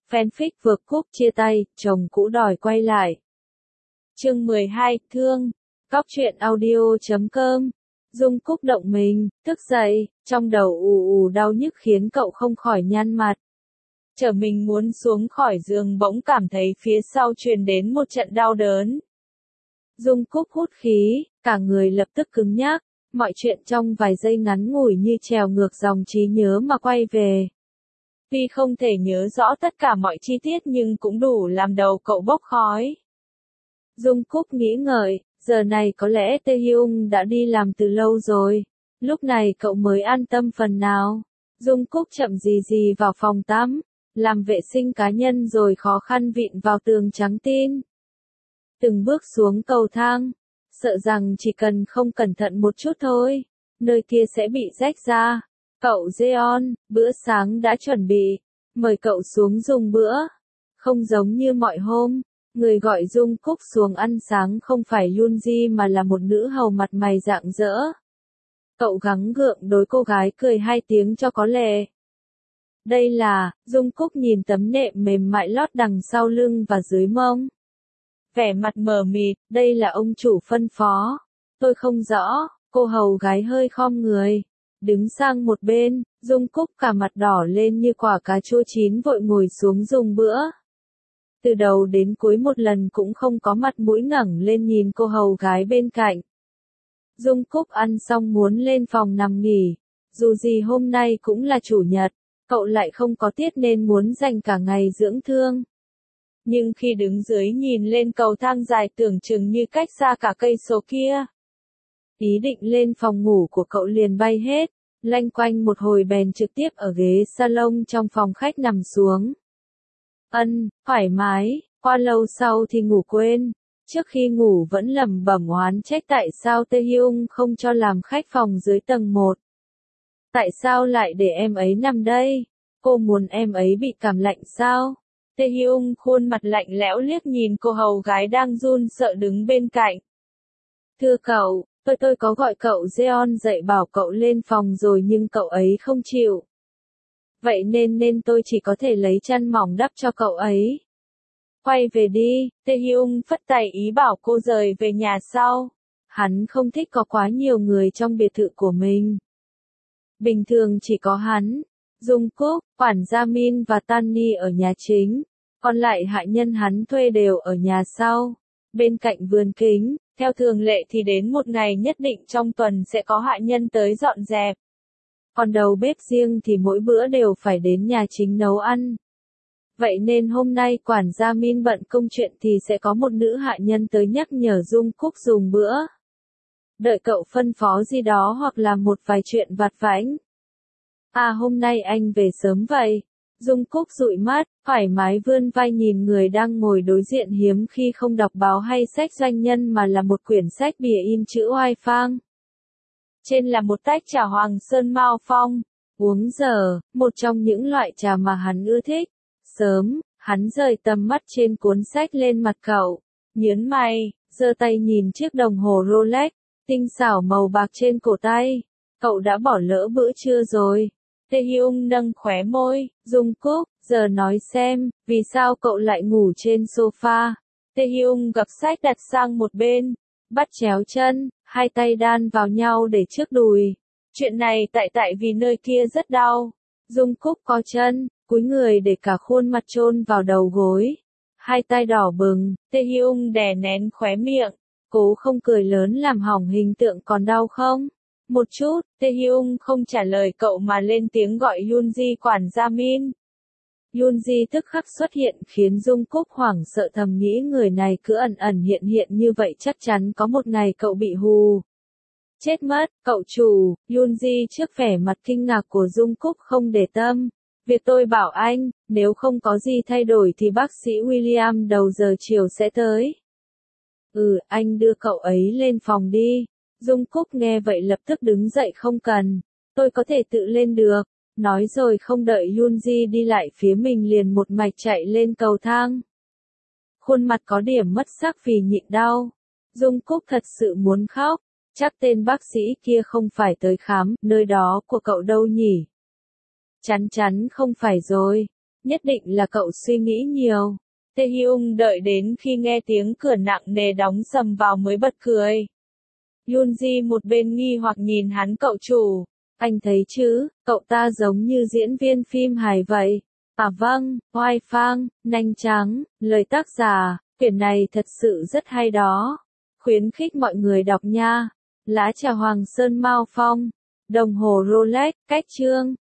Fanfic vượt cúp chia tay, chồng cũ đòi quay lại. Chương 12, Thương. Cóc truyện audio.com. Dung Cúc động mình, thức dậy, trong đầu ù ù đau nhức khiến cậu không khỏi nhăn mặt. Chờ mình muốn xuống khỏi giường bỗng cảm thấy phía sau truyền đến một trận đau đớn. Dung Cúc hút khí, cả người lập tức cứng nhắc, mọi chuyện trong vài giây ngắn ngủi như trèo ngược dòng trí nhớ mà quay về. Tuy không thể nhớ rõ tất cả mọi chi tiết nhưng cũng đủ làm đầu cậu bốc khói. Dung Cúc nghĩ ngợi, giờ này có lẽ Tae Hyung đã đi làm từ lâu rồi. Lúc này cậu mới an tâm phần nào. Dung Cúc chậm gì vào phòng tắm, làm vệ sinh cá nhân rồi khó khăn vịn vào tường trắng tin. Từng bước xuống cầu thang, sợ rằng chỉ cần không cẩn thận một chút thôi, nơi kia sẽ bị rách ra. Cậu Jeon, bữa sáng đã chuẩn bị, mời cậu xuống dùng bữa. Không giống như mọi hôm, người gọi Dung Cúc xuống ăn sáng không phải Yoonji mà là một nữ hầu mặt mày rạng rỡ. Cậu gắng gượng đối cô gái cười hai tiếng cho có lệ. Đây là, Dung Cúc nhìn tấm nệm mềm mại lót đằng sau lưng và dưới mông. Vẻ mặt mờ mịt, đây là ông chủ phân phó. Tôi không rõ, cô hầu gái hơi khom người. Đứng sang một bên, Dung Cúc cả mặt đỏ lên như quả cà chua chín vội ngồi xuống dùng bữa. Từ đầu đến cuối một lần cũng không có mặt mũi ngẩng lên nhìn cô hầu gái bên cạnh. Dung Cúc ăn xong muốn lên phòng nằm nghỉ. Dù gì hôm nay cũng là chủ nhật, cậu lại không có tiết nên muốn dành cả ngày dưỡng thương. Nhưng khi đứng dưới nhìn lên cầu thang dài tưởng chừng như cách xa cả cây số kia. Ý định lên phòng ngủ của cậu liền bay hết, lanh quanh một hồi bèn trực tiếp ở ghế salon trong phòng khách nằm xuống. Thoải mái, qua lâu sau thì ngủ quên, trước khi ngủ vẫn lẩm bẩm oán trách tại sao Tae Hyung không cho làm khách phòng dưới tầng 1. Tại sao lại để em ấy nằm đây? Cô muốn em ấy bị cảm lạnh sao? Tae Hyung khuôn mặt lạnh lẽo liếc nhìn cô hầu gái đang run sợ đứng bên cạnh. Thưa cậu, tôi có gọi cậu Jeon dậy bảo cậu lên phòng rồi nhưng cậu ấy không chịu. Vậy nên tôi chỉ có thể lấy chăn mỏng đắp cho cậu ấy. Quay về đi, Tae Hyung phất tay ý bảo cô rời về nhà sau. Hắn không thích có quá nhiều người trong biệt thự của mình. Bình thường chỉ có hắn, Dung Cúc, quản gia Min và Tanny ở nhà chính. Còn lại hạ nhân hắn thuê đều ở nhà sau. Bên cạnh vườn kính, theo thường lệ thì đến một ngày nhất định trong tuần sẽ có hạ nhân tới dọn dẹp. Còn đầu bếp riêng thì mỗi bữa đều phải đến nhà chính nấu ăn. Vậy nên hôm nay quản gia Min bận công chuyện thì sẽ có một nữ hạ nhân tới nhắc nhở Dung Cúc dùng bữa. Đợi cậu phân phó gì đó hoặc là một vài chuyện vặt vãnh. À hôm nay anh về sớm vậy. Dung Cúc dụi mắt, thoải mái vươn vai nhìn người đang ngồi đối diện hiếm khi không đọc báo hay sách doanh nhân mà là một quyển sách bìa in chữ oai phang. Trên là một tách trà Hoàng Sơn Mao Phong. Uống giờ, một trong những loại trà mà hắn ưa thích. Sớm, hắn rời tầm mắt trên cuốn sách lên mặt cậu. Nhớn mày, giơ tay nhìn chiếc đồng hồ Rolex, tinh xảo màu bạc trên cổ tay. Cậu đã bỏ lỡ bữa trưa rồi. Tae Hyung nâng khóe môi, Dung Cúc, giờ nói xem, vì sao cậu lại ngủ trên sofa. Tae Hyung gập sách đặt sang một bên, bắt chéo chân, hai tay đan vào nhau để trước đùi. Chuyện này tại vì nơi kia rất đau. Dung Cúc co chân, cúi người để cả khuôn mặt chôn vào đầu gối. Hai tay đỏ bừng, Tae Hyung đè nén khóe miệng, cố không cười lớn làm hỏng hình tượng còn đau không? Một chút, Tae Hyung không trả lời cậu mà lên tiếng gọi Yoonji quản gia Min. Yoonji tức khắc xuất hiện khiến Dung Cúc hoảng sợ thầm nghĩ người này cứ ẩn hiện như vậy chắc chắn có một ngày cậu bị hù. Chết mất, cậu chủ, Yoonji trước vẻ mặt kinh ngạc của Dung Cúc không để tâm. Việc tôi bảo anh, nếu không có gì thay đổi thì bác sĩ William đầu giờ chiều sẽ tới. Anh đưa cậu ấy lên phòng đi. Dung Cúc nghe vậy lập tức đứng dậy không cần. Tôi có thể tự lên được. Nói rồi không đợi Yoonji đi lại phía mình liền một mạch chạy lên cầu thang. Khuôn mặt có điểm mất sắc vì nhịn đau. Dung Cúc thật sự muốn khóc. Chắc tên bác sĩ kia không phải tới khám nơi đó của cậu đâu nhỉ? Chắn không phải rồi. Nhất định là cậu suy nghĩ nhiều. Tae Hyung đợi đến khi nghe tiếng cửa nặng nề đóng sầm vào mới bật cười. Yoonji một bên nghi hoặc nhìn hắn cậu chủ. Anh thấy chứ, cậu ta giống như diễn viên phim hài vậy. À vâng, oai phang, nanh trắng, lời tác giả, quyển này thật sự rất hay đó. Khuyến khích mọi người đọc nha. Lá trà Hoàng Sơn Mao Phong. Đồng hồ Rolex, cách chương.